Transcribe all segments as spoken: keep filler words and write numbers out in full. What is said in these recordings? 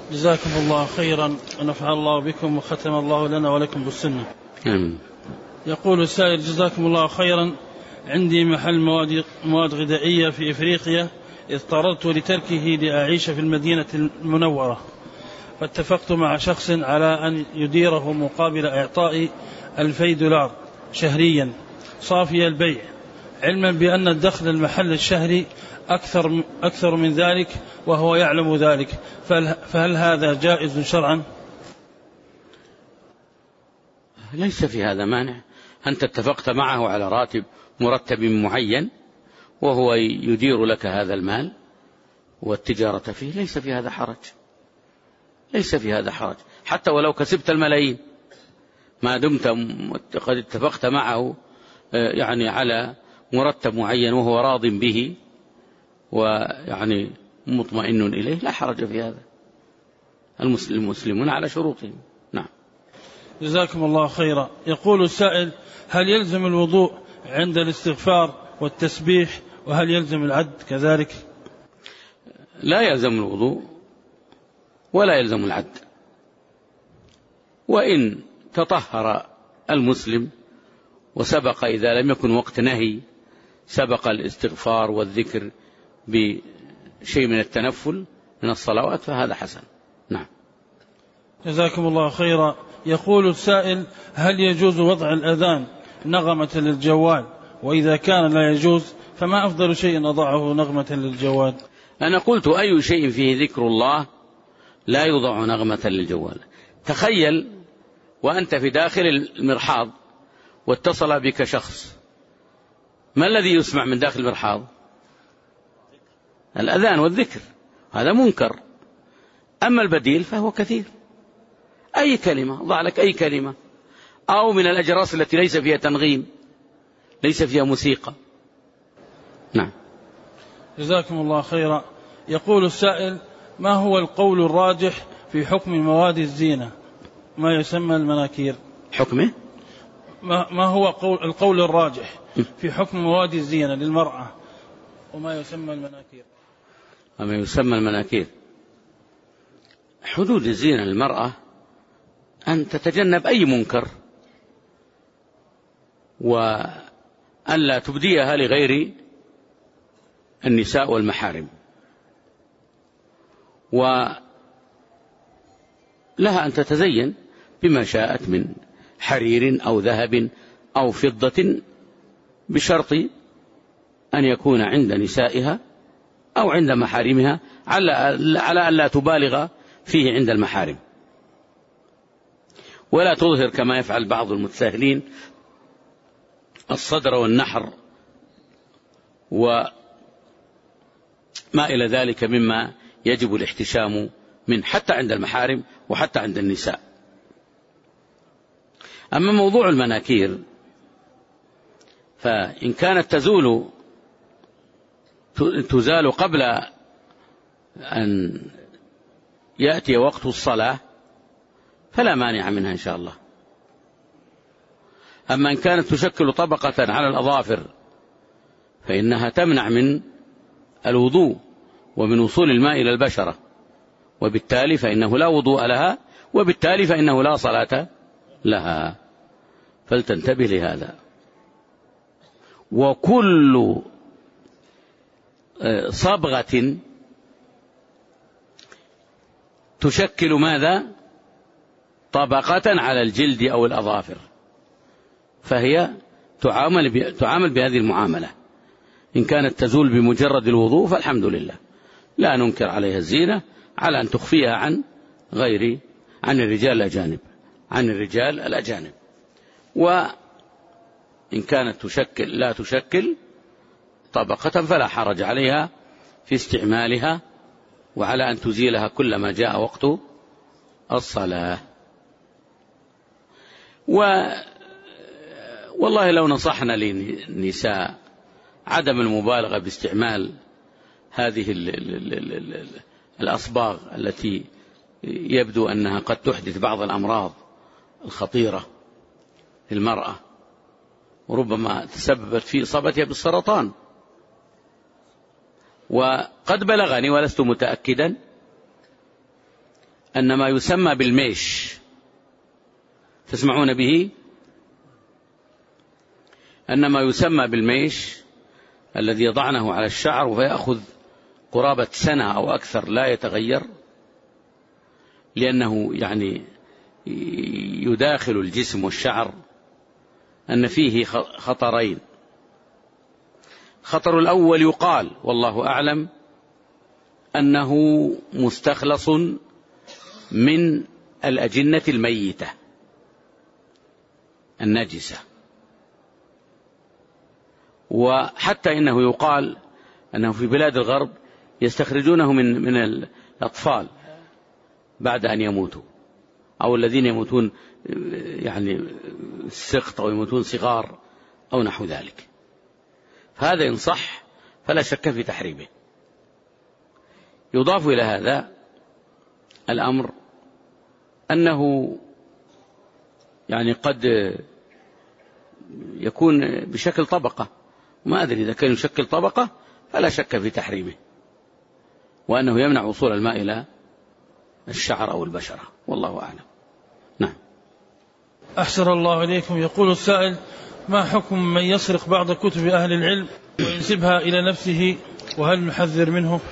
جزاكم الله خيرا ونفع الله بكم وختم الله لنا ولكم بالسنة. آمين. يقول السائل: جزاكم الله خيرا، عندي محل مواد, مواد غذائية في إفريقيا، اضطررت لتركه لأعيش في المدينة المنورة، فاتفقت مع شخص على أن يديره مقابل إعطاء ألفي دولار شهريا صافي البيع، علما بأن الدخل المحل الشهري أكثر, أكثر من ذلك وهو يعلم ذلك، فهل هذا جائز شرعا؟ ليس في هذا مانع. أنت اتفقت معه على راتب مرتب معين وهو يدير لك هذا المال والتجارة فيه، ليس في هذا حرج، ليس في هذا حرج، حتى ولو كسبت الملايين ما دمت قد اتفقت معه يعني على مرتب معين وهو راض به ويعني مطمئن إليه، لا حرج في هذا. المسلمون على شروطهم. نعم. جزاكم الله خيرا. يقول السائل: هل يلزم الوضوء عند الاستغفار والتسبيح، وهل يلزم العد كذلك؟ لا يلزم الوضوء ولا يلزم العد، وإن تطهر المسلم وسبق إذا لم يكن وقت نهي سبق الاستغفار والذكر بشيء من التنفل من الصلوات فهذا حسن. نعم. جزاكم الله خيرا. يقول السائل: هل يجوز وضع الأذان نغمة للجوال؟ وإذا كان لا يجوز فما أفضل شيء أضعه نغمة للجوال؟ أنا قلت أي شيء فيه ذكر الله لا يوضع نغمة للجوال. تخيل وأنت في داخل المرحاض واتصل بك شخص، ما الذي يسمع من داخل المرحاض؟ الأذان والذكر، هذا منكر. أما البديل فهو كثير، أي كلمة، ضع لك أي كلمة، أو من الأجراس التي ليس فيها تنغيم، ليس فيها موسيقى. نعم. جزاكم الله خيرا. يقول السائل: ما هو القول الراجح في حكم مواد الزينة ما يسمى المناكير؟ حكمه؟ ما هو قول القول الراجح في حكم مواد الزينة للمرأة وما يسمى المناكير؟ وما يسمى المناكير، حدود الزينة للمرأة أن تتجنب أي منكر، وأن لا تبديها لغير النساء والمحارم، ولها أن تتزين بما شاءت من حرير أو ذهب أو فضة، بشرط أن يكون عند نسائها أو عند محارمها، على أن لا تبالغ فيه عند المحارم، ولا تظهر كما يفعل بعض المتساهلين الصدر والنحر وما إلى ذلك مما يجب الاحتشام منه حتى عند المحارم وحتى عند النساء. أما موضوع المناكير فإن كانت تزول تزال قبل أن يأتي وقت الصلاة فلا مانع منها إن شاء الله. أما إن كانت تشكل طبقة على الأظافر فإنها تمنع من الوضوء ومن وصول الماء إلى البشرة، وبالتالي فإنه لا وضوء لها، وبالتالي فإنه لا صلاة لها، فلتنتبه لهذا. وكل صبغة تشكل ماذا؟ طبقة على الجلد أو الأظافر فهي تعامل تعامل بهذه المعاملة. إن كانت تزول بمجرد الوضوء فالحمد لله، لا ننكر عليها الزينة على أن تخفيها عن غير عن الرجال الأجانب عن الرجال الأجانب وإن كانت تشكل لا تشكل طبقة فلا حرج عليها في استعمالها، وعلى أن تزيلها كلما جاء وقت الصلاة. و والله لو نصحنا للنساء عدم المبالغة باستعمال هذه ال ال ال ال الأصباغ التي يبدو أنها قد تحدث بعض الأمراض الخطيرة للمرأة، وربما تسببت في إصابتها بالسرطان. وقد بلغني ولست متأكدا أن ما يسمى بالميش، تسمعون به، أن ما يسمى بالميش الذي يضعنه على الشعر ويأخذ قرابة سنة أو أكثر لا يتغير، لأنه يعني يداخل الجسم والشعر، أن فيه خطرين. خطر الأول يقال والله أعلم أنه مستخلص من الأجنة الميتة النجسة، وحتى إنه يقال أنه في بلاد الغرب يستخرجونه من من الأطفال بعد أن يموتوا، أو الذين يموتون يعني السقط أو يموتون صغار أو نحو ذلك. فهذا إن صح فلا شك في تحريمه. يضاف إلى هذا الأمر أنه يعني قد يكون بشكل طبقة، ما أدري إذا كان يشكل طبقة فلا شك في تحريمه، وأنه يمنع وصول الماء إلى الشعر أو البشرة، والله أعلم. نعم. أحسن الله إليكم. يقول السائل: ما حكم من يسرق بعض كتب أهل العلم وينسبها إلى نفسه، وهل نحذر منه؟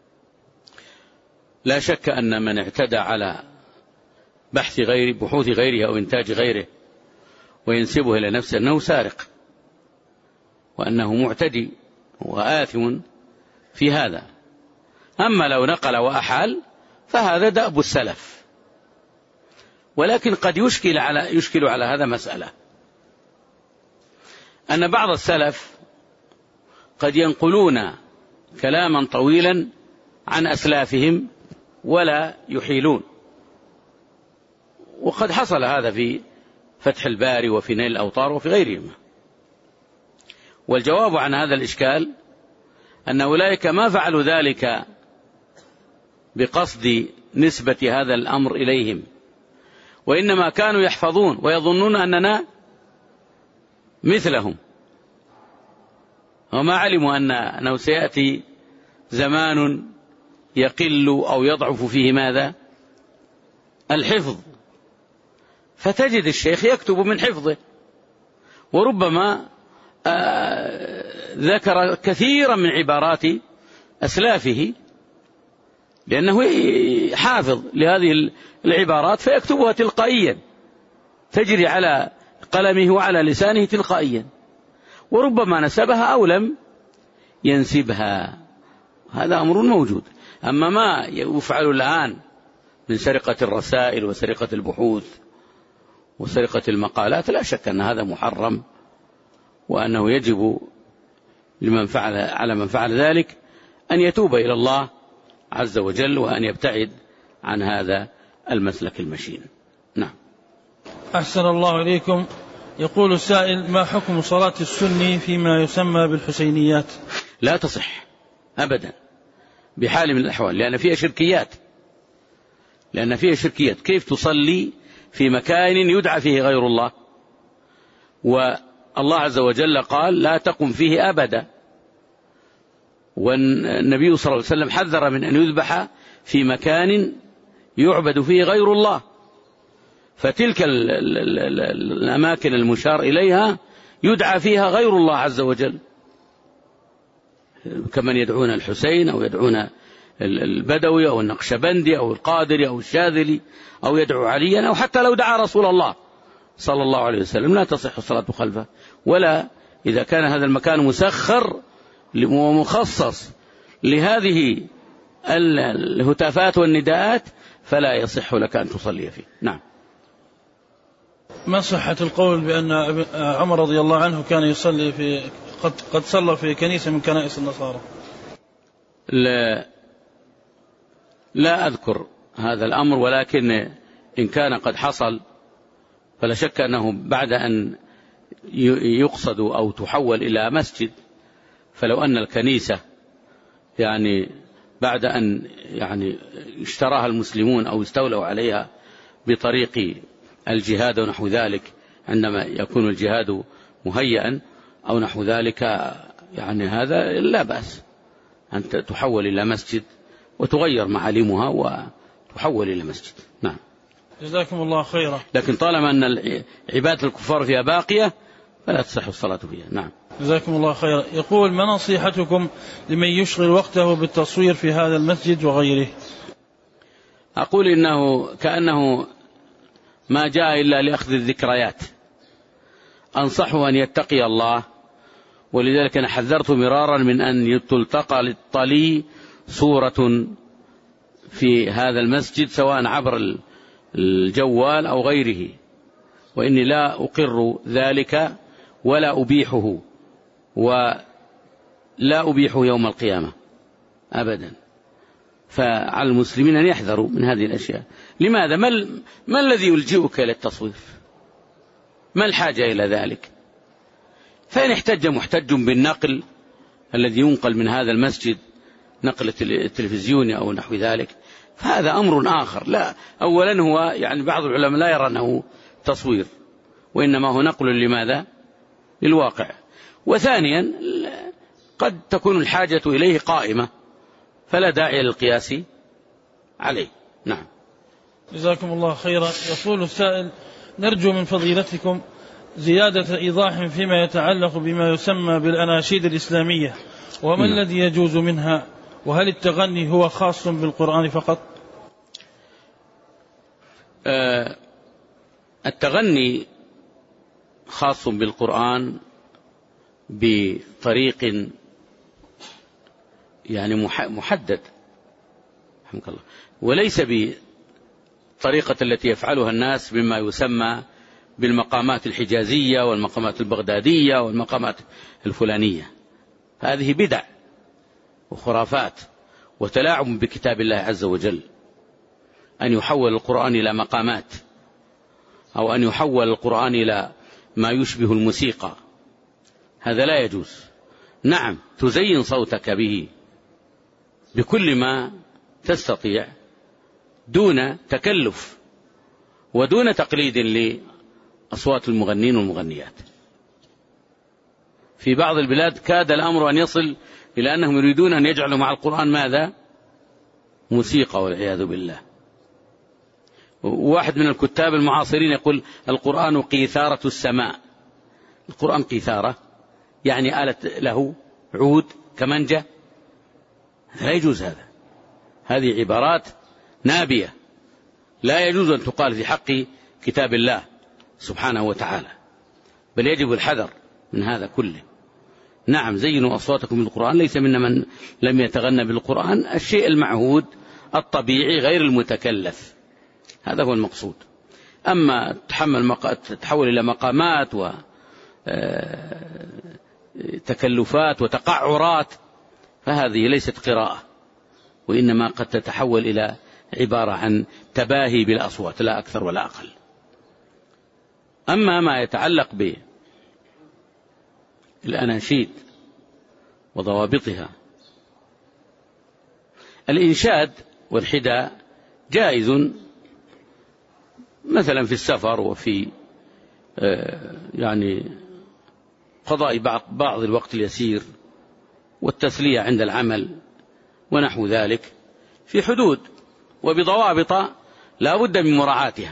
لا شك أن من اعتدى على بحث غيره بحوث غيره أو إنتاج غيره وينسبه إلى نفسه أنه سارق، وأنه معتدي وآثم في هذا. أما لو نقل وأحال فهذا دأب السلف، ولكن قد يشكل على يشكل على هذا مسألة، أن بعض السلف قد ينقلون كلاما طويلا عن أسلافهم ولا يحيلون، وقد حصل هذا في فتح الباري وفي نيل الأوطار وفي غيرهما. والجواب عن هذا الإشكال أن أولئك ما فعلوا ذلك بقصد نسبة هذا الأمر إليهم، وإنما كانوا يحفظون ويظنون أننا مثلهم، وما علموا أنه سيأتي زمان يقل أو يضعف فيه ماذا؟ الحفظ، فتجد الشيخ يكتب من حفظه، وربما ذكر كثيرا من عبارات أسلافه لأنه حافظ لهذه العبارات فيكتبها تلقائيا، تجري على قلمه وعلى لسانه تلقائيا، وربما نسبها أو لم ينسبها. هذا أمر موجود. أما ما يفعل الآن من سرقة الرسائل وسرقة البحوث وسرقة المقالات، لا شك أن هذا محرم، وأنه يجب لمن فعل على من فعل ذلك أن يتوب إلى الله عز وجل، وأن يبتعد عن هذا المسلك المشين. نعم. أحسن الله إليكم. يقول السائل: ما حكم صلاة السني فيما يسمى بالحسينيات؟ لا تصح أبدا بحال من الأحوال، لأن فيها شركيات لأن فيها شركيات كيف تصلي في مكان يدعى فيه غير الله؟ والله عز وجل قال: لا تقم فيه أبدا، والنبي صلى الله عليه وسلم حذر من أن يذبح في مكان يعبد فيه غير الله، فتلك الأماكن المشار إليها يدعى فيها غير الله عز وجل، كمن يدعون الحسين أو يدعون البدوي أو النقشبندي أو القادري أو الشاذلي أو يدعو عليا، أو حتى لو دعا رسول الله صلى الله عليه وسلم لا تصح الصلاة خلفه. ولا إذا كان هذا المكان مسخر ومخصص لهذه الهتافات والنداءات فلا يصح لك أن تصلي فيه. نعم. ما صحة القول بأن عمر رضي الله عنه كان يصلي في قد, قد صلى في كنيسة من كنائس النصارى؟ لا, لا أذكر هذا الأمر، ولكن إن كان قد حصل فلا شك أنه بعد أن يقصد أو تحول إلى مسجد، فلو أن الكنيسة يعني بعد أن يعني اشتراها المسلمون أو استولوا عليها بطريق الجهاد ونحو ذلك، عندما يكون الجهاد مهيئا أو نحو ذلك، يعني هذا لا بأس أن تحول إلى مسجد وتغير معالمها تحول إلى مسجد. نعم. جزاكم الله خيرا. لكن طالما أن عبادة الكفار فيها باقية فلا تصح الصلاة فيها. نعم. جزاكم الله خيرا. يقول: ما نصيحتكم لمن يشغل وقته بالتصوير في هذا المسجد وغيره؟ أقول إنه كأنه ما جاء إلا لأخذ الذكريات. أنصحه أن يتقي الله، ولذلك أنا حذرت مرارا من أن تلتقى للطلي صورة في هذا المسجد سواء عبر الجوال أو غيره، وإني لا أقر ذلك ولا أبيحه، ولا أبيحه يوم القيامة أبدا. فعلى المسلمين أن يحذروا من هذه الأشياء. لماذا؟ ما, ما الذي يلجئك إلى التصوير؟ ما الحاجة إلى ذلك؟ فإن احتج محتج بالنقل الذي ينقل من هذا المسجد، نقل التلفزيوني أو نحو ذلك، فهذا أمر آخر. لا، أولا هو يعني بعض العلماء لا يرى أنه تصوير، وإنما هو نقل لماذا؟ للواقع. وثانيا قد تكون الحاجة إليه قائمة، فلا داعي للقياس عليه. نعم. جزاكم الله خيرا. يقول السائل: نرجو من فضيلتكم زيادة إيضاح فيما يتعلق بما يسمى بالأناشيد الإسلامية، وما م. الذي يجوز منها، وهل التغني هو خاص بالقرآن فقط؟ آه التغني خاص بالقرآن بطريق يعني محدد، رحمك الله، وليس بطريقة التي يفعلها الناس بما يسمى بالمقامات الحجازية والمقامات البغدادية والمقامات الفلانية. هذه بدع وخرافات وتلاعب بكتاب الله عز وجل. أن يحول القرآن إلى مقامات، أو أن يحول القرآن إلى ما يشبه الموسيقى، هذا لا يجوز. نعم، تزين صوتك به بكل ما تستطيع دون تكلف ودون تقليد لأصوات المغنين والمغنيات. في بعض البلاد كاد الأمر أن يصل إلى أنهم يريدون أن يجعلوا مع القرآن ماذا؟ موسيقى، والعياذ بالله. واحد من الكتاب المعاصرين يقول: القرآن قيثارة السماء. القرآن قيثارة يعني آلة له عود كمنجة؟ لا يجوز هذا. هذه عبارات نابية لا يجوز أن تقال في حق كتاب الله سبحانه وتعالى، بل يجب الحذر من هذا كله. نعم، زينوا أصواتكم بالقرآن، ليس منا من لم يتغنى بالقرآن، الشيء المعهود الطبيعي غير المتكلف، هذا هو المقصود. أما تحمل مق... تحول إلى مقامات وتكلفات وتقعرات فهذه ليست قراءة، وإنما قد تتحول إلى عبارة عن تباهي بالأصوات، لا أكثر ولا أقل. أما ما يتعلق بالأناشيد وضوابطها، الإنشاد والحداء جائز مثلا في السفر، وفي يعني قضاء بعض الوقت اليسير، والتسلية عند العمل ونحو ذلك، في حدود وبضوابط لا بد من مراعاتها.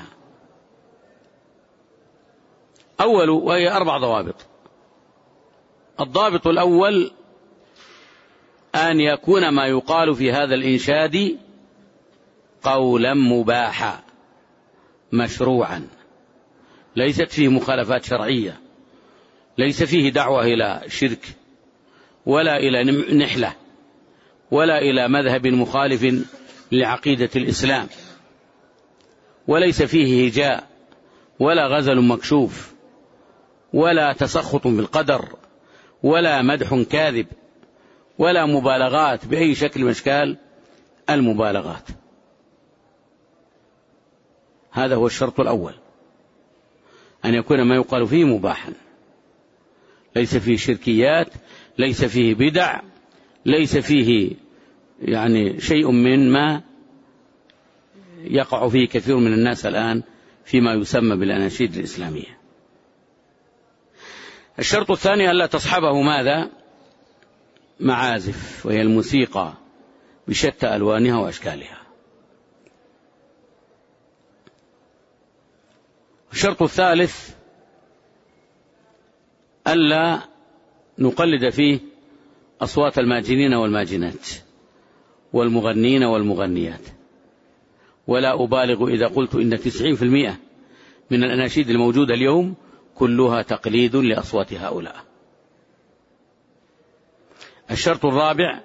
أول وهي أربع ضوابط. الضابط الأول أن يكون ما يقال في هذا الإنشاد قولا مباحا مشروعا، ليست فيه مخالفات شرعية، ليس فيه دعوة إلى شرك ولا إلى نحلة ولا إلى مذهب مخالف لعقيدة الإسلام، وليس فيه هجاء ولا غزل مكشوف ولا تسخط بالقدر ولا مدح كاذب ولا مبالغات بأي شكل من أشكال المبالغات. هذا هو الشرط الأول، أن يكون ما يقال فيه مباحا، ليس فيه شركيات، ليس فيه بدع، ليس فيه يعني شيء من ما يقع فيه كثير من الناس الآن فيما يسمى بالأناشيد الإسلامية. الشرط الثاني ألا تصحبه ماذا؟ معازف، وهي الموسيقى بشتى ألوانها وأشكالها. الشرط الثالث ألا نقلد فيه أصوات الماجنين والماجنات والمغنين والمغنيات، ولا أبالغ إذا قلت إن تسعين في المئة من الأناشيد الموجودة اليوم كلها تقليد لأصوات هؤلاء. الشرط الرابع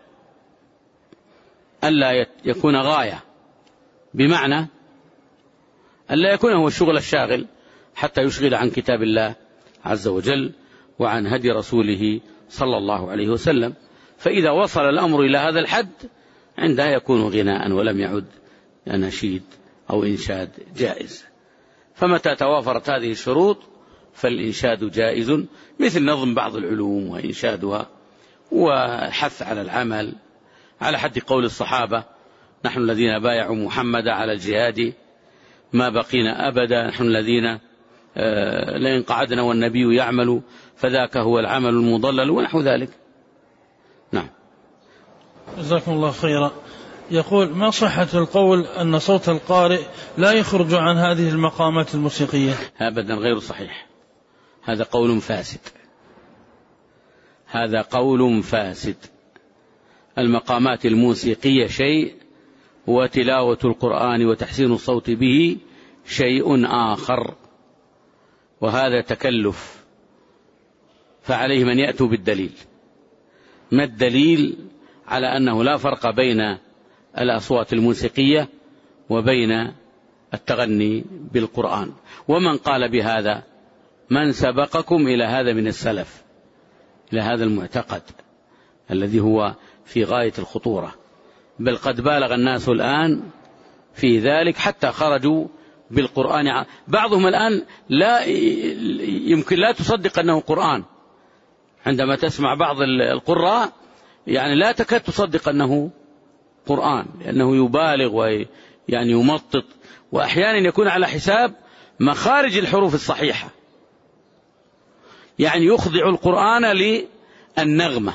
ألا يكون غاية، بمعنى ألا يكون هو الشغل الشاغل حتى يشغل عن كتاب الله عز وجل وعن هدي رسوله صلى الله عليه وسلم، فإذا وصل الأمر إلى هذا الحد عندها يكون غناء ولم يعد أناشيد أو إنشاد جائز. فمتى توافرت هذه الشروط فالإنشاد جائز، مثل نظم بعض العلوم وإنشادها، وحث على العمل على حد قول الصحابة: نحن الذين بايعوا محمد على الجهاد ما بقينا أبدا، نحن الذين لئن قعدنا والنبي يعمل فذاك هو العمل المضلل، ونحو ذلك. نعم. جزاكم الله خيرا. يقول: ما صحة القول أن صوت القارئ لا يخرج عن هذه المقامات الموسيقية؟ أبدا غير صحيح، هذا قول فاسد، هذا قول فاسد. المقامات الموسيقية شيء، وتلاوة القرآن وتحسين الصوت به شيء آخر، وهذا تكلف، فعليهم أن يأتوا بالدليل. ما الدليل على أنه لا فرق بين الأصوات الموسيقية وبين التغني بالقرآن؟ ومن قال بهذا؟ من سبقكم إلى هذا من السلف، إلى هذا المعتقد الذي هو في غاية الخطورة، بل قد بالغ الناس الآن في ذلك حتى خرجوا بالقرآن. بعضهم الآن لا يمكن لا تصدق أنه قرآن، عندما تسمع بعض القراء يعني لا تكاد تصدق أنه قرآن، لأنه يبالغ ويعني يمطط، وأحيانا يكون على حساب مخارج الحروف الصحيحة، يعني يخضع القرآن للنغمة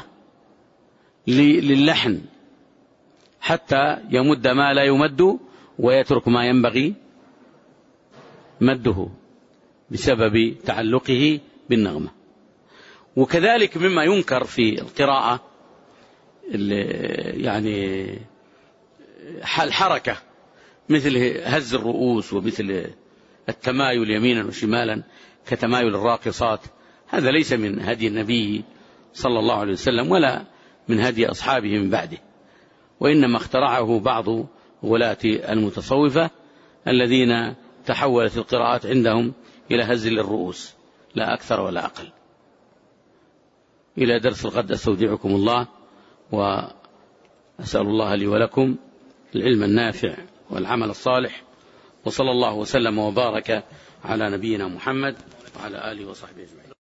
للحن حتى يمد ما لا يمد ويترك ما ينبغي مده بسبب تعلقه بالنغمة. وكذلك مما ينكر في القراءة يعني الحركة، مثل هز الرؤوس ومثل التمايل يمينا وشمالا كتمايل الراقصات، هذا ليس من هدي النبي صلى الله عليه وسلم ولا من هدي أصحابه من بعده، وإنما اخترعه بعض ولاة المتصوفة الذين تحولت القراءات عندهم إلى هز للرؤوس، لا أكثر ولا أقل. إلى درس الغد أستودعكم الله، وأسأل الله لي ولكم العلم النافع والعمل الصالح، وصلى الله وسلم وبارك على نبينا محمد وعلى آله وصحبه أجمعين.